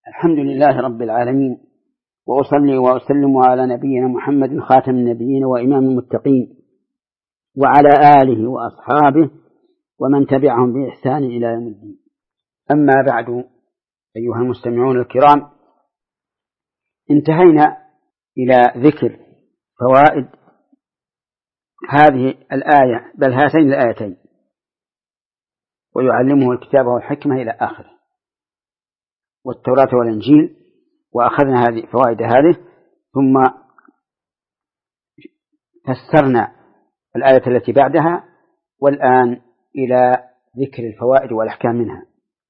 الحمد لله رب العالمين، وأصلي وأسلم على نبينا محمد خاتم النبيين وإمام المتقين، وعلى آله وأصحابه ومن تبعهم بإحسان إلى يوم الدين. أما بعد، أيها المستمعون الكرام، انتهينا إلى ذكر فوائد هذه الآية، بل هاتين الآيتين: ويعلمه الكتاب والحكمة إلى آخره، والتوراة والإنجيل، وأخذنا هذه فوائد هذه، ثم فسرنا الآية التي بعدها، والآن إلى ذكر الفوائد والأحكام منها.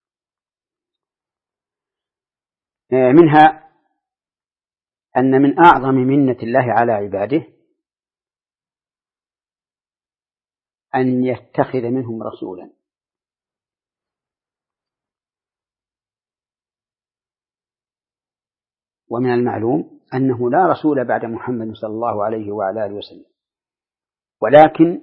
منها أن من أعظم منة الله على عباده أن يتخذ منهم رسولا، ومن المعلوم أنه لا رسول بعد محمد صلى الله عليه وعلى آله وسلم، ولكن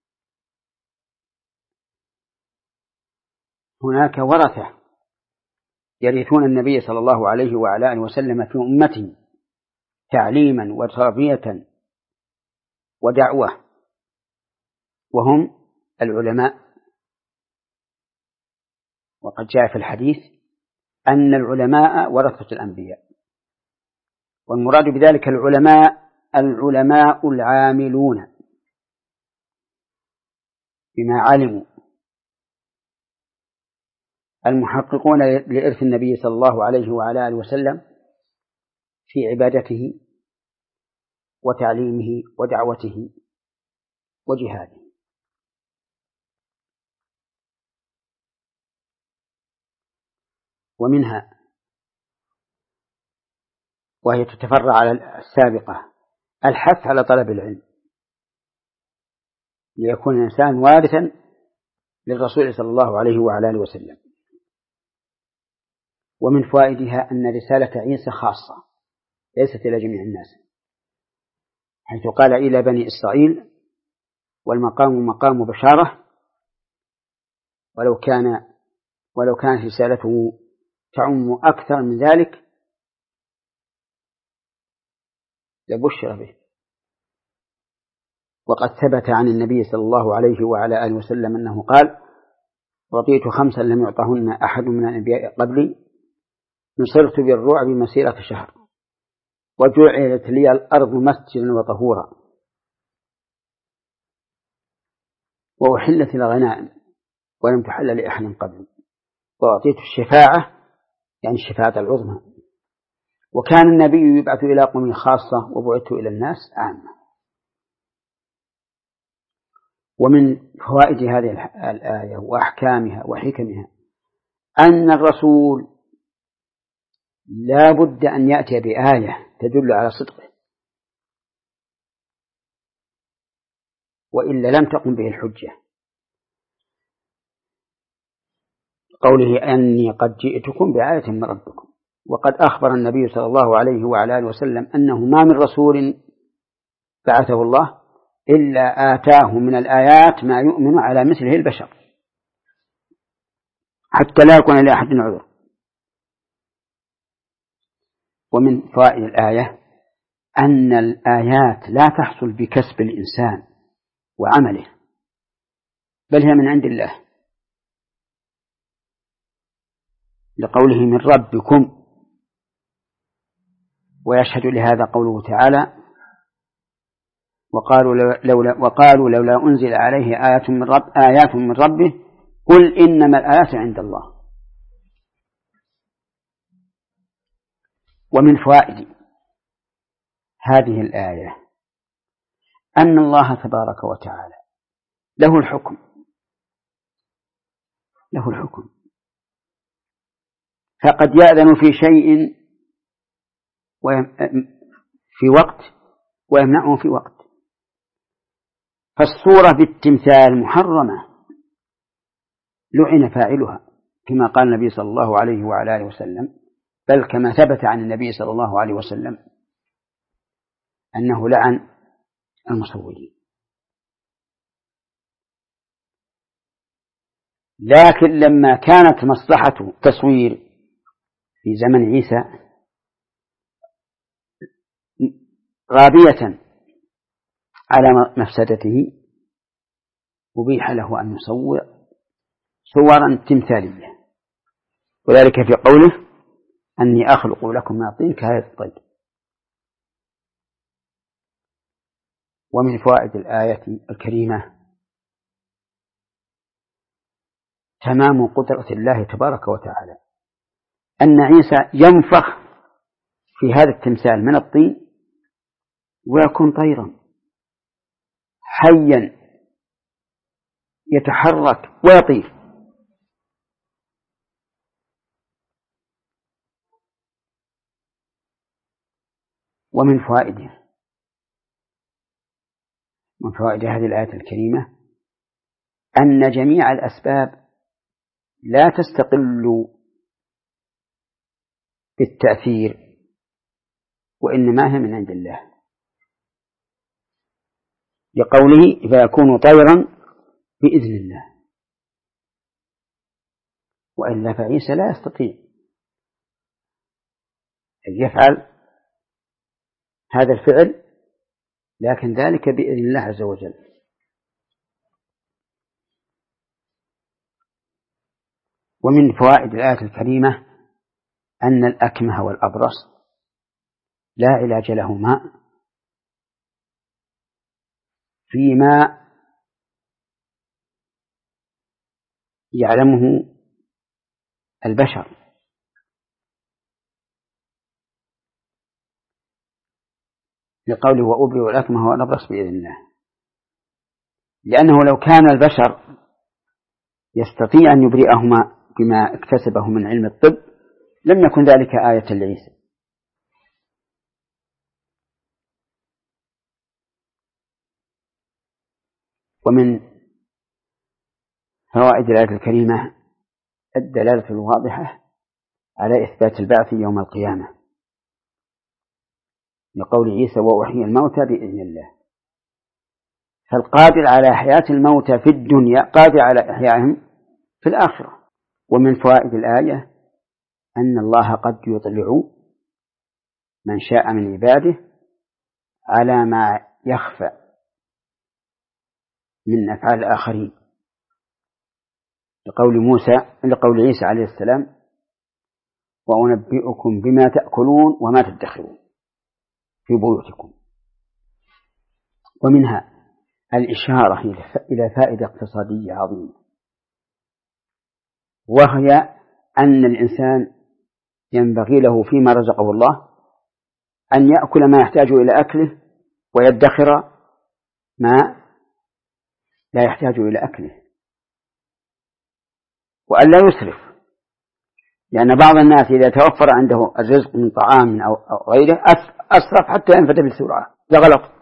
هناك ورثة يرثون النبي صلى الله عليه وعلى آله وسلم في أمته تعليما وتربية ودعوة، وهم العلماء. وقد جاء في الحديث أن العلماء ورثة الأنبياء، والمراد بذلك العلماء العاملون بما علموا، المحققون لإرث النبي صلى الله عليه وعلى آله وسلم في عبادته وتعليمه ودعوته وجهاده. ومنها، وهي تتفرع على السابقة، الحث على طلب العلم ليكون الإنسان وارثا للرسول صلى الله عليه وعلى آله وسلم. ومن فوائدها أن رسالة عيسى خاصة ليست إلى جميع الناس، حيث قال إلى بني إسرائيل: والمقام مقام بشارة، ولو كانت رسالته تعم أكثر من ذلك لبشر به. وقد ثبت عن النبي صلى الله عليه وعلى آله وسلم أنه قال: أعطيت 5 لم يعطهن أحد من الأنبياء قبلي، نصرت بالرعب مسيرة شهر، وجعلت لي الأرض مسجدا وطهورا، وأحلت الغنائم ولم تحل لأحد قبلي، وأعطيت الشفاعة، يعني الشفاعة العظمى، وكان النبي يبعث إلى قوم خاصة وبعثت إلى الناس عامة. ومن فوائد هذه الآية وأحكامها وحكمها أن الرسول لا بد أن يأتي بآية تدل على صدقه، وإلا لم تقم به الحجة. قوله: أني قد جئتكم بآية من ربكم. وقد أخبر النبي صلى الله عليه وعلى آله وسلم أنه ما من رسول بعثه الله إلا آتاه من الآيات ما يؤمن على مثله البشر، حتى لا يكون لأحد عذر. ومن فوائد الآية أن الآيات لا تحصل بكسب الإنسان وعمله، بل هي من عند الله، لقوله: من ربكم. ويشهد لهذا قوله تعالى: وقالوا لولا أنزل عليه آيات من ربه قل إنما الآيات عند الله. ومن فوائد هذه الآية أن الله تبارك وتعالى له الحكم، فقد يأذن في شيء في وقت ويمنعه في وقت. فالصورة بالتمثال محرمة لعن فاعلها، كما قال النبي صلى الله عليه وعلى آله وسلم، بل كما ثبت عن النبي صلى الله عليه وسلم أنه لعن المصورين. لكن لما كانت مصلحة تصوير في زمن عيسى غابية على مفسدته أبيح له أن يصور صورا تمثالية، وذلك في قوله أني أخلق لكم من الطين كهيئة الطير. ومن فوائد الآية الكريمة تمام قدرة الله تبارك وتعالى، أن عيسى ينفخ في هذا التمثال من الطين ويكون طيرا حيا يتحرك ويطير. ومن فوائد هذه الآية الكريمة أن جميع الأسباب لا تستقل بالتأثير، وإنما هي من عند الله، لقوله فيكون طيرا بإذن الله، وإلا فعيسى لا يستطيع أن يفعل هذا الفعل، لكن ذلك بإذن الله عز وجل. ومن فوائد الآية الكريمة أن الأكمه والأبرص لا علاج لهما فيما يعلمه البشر، لقوله وأبرئ الأكمه والأبرص بإذن الله، لأنه لو كان البشر يستطيع أن يبرئهما بما اكتسبه من علم الطب لم يكن ذلك آية لعيسى. ومن فوائد الآية الكريمة الدلالة الواضحة على إثبات البعث يوم القيامة، لقول عيسى وأحيي الموتى بإذن الله، فالقادر على إحياء الموتى في الدنيا قادر على إحيائهم في الآخرة. ومن فوائد الآية أن الله قد يطلع من شاء من عباده على ما يخفى من أفعال الآخرين، لقول عيسى عليه السلام وأنبئكم بما تأكلون وما تدخرون في بيوتكم. ومنها الإشارة إلى فائدة اقتصادية عظيمة، وهي أن الإنسان ينبغي له فيما رزقه الله أن يأكل ما يحتاج إلى أكله ويدخر ما لا يحتاج إلى أكله، وأن لا يسرف، لأن بعض الناس إذا توفر عنده الرزق من طعام أو غيره أسرف حتى ينفد بسرعة، ده غلط.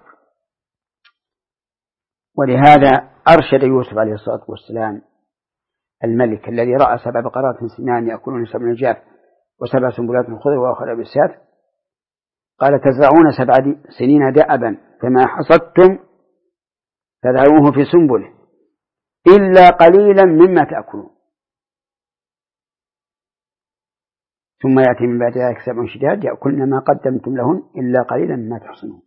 ولهذا أرشد يوسف عليه الصلاة والسلام الملك الذي رأى 7 بقرات سمان يأكلون 7 عجاف و7 سنبلات خضر وأخرى يابسات، قال تزرعون 7 سنين دأبا فما حصدتم فذروه في سنبله إلا قليلا مما تأكلون ثم يأتي من بعد ذلك 7 شداد يأكلن ما قدمتم لهن إلا قليلا مما تحصنون.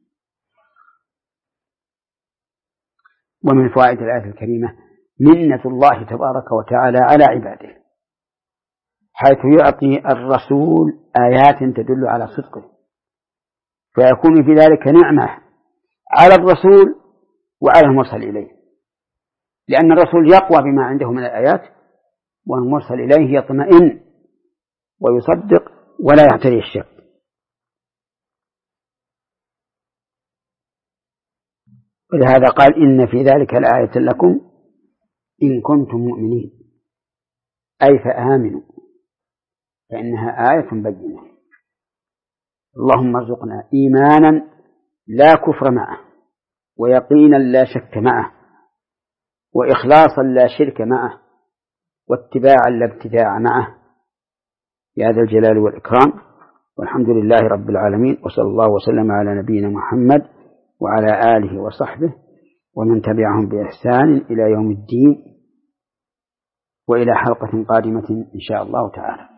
ومن فوائد الآية الكريمة منة الله تبارك وتعالى على عباده، حيث يعطي الرسول آيات تدل على صدقه، فيكون في ذلك نعمة على الرسول وعلى المرسل إليه، لأن الرسول يقوى بما عنده من الآيات، والمرسل إليه يطمئن ويصدق ولا يعتري الشك. ولهذا قال إن في ذلك لآية لكم إن كنتم مؤمنين، أي فآمنوا فإنها آية بينة. اللهم ارزقنا إيمانا لا كفر معه، ويقينا لا شك معه، وإخلاصا لا شرك معه، واتباعا لا ابتداع معه، يا ذا الجلال والإكرام. والحمد لله رب العالمين، وصلى الله وسلم على نبينا محمد وعلى آله وصحبه ومن تبعهم بإحسان إلى يوم الدين، وإلى حلقة قادمة إن شاء الله تعالى.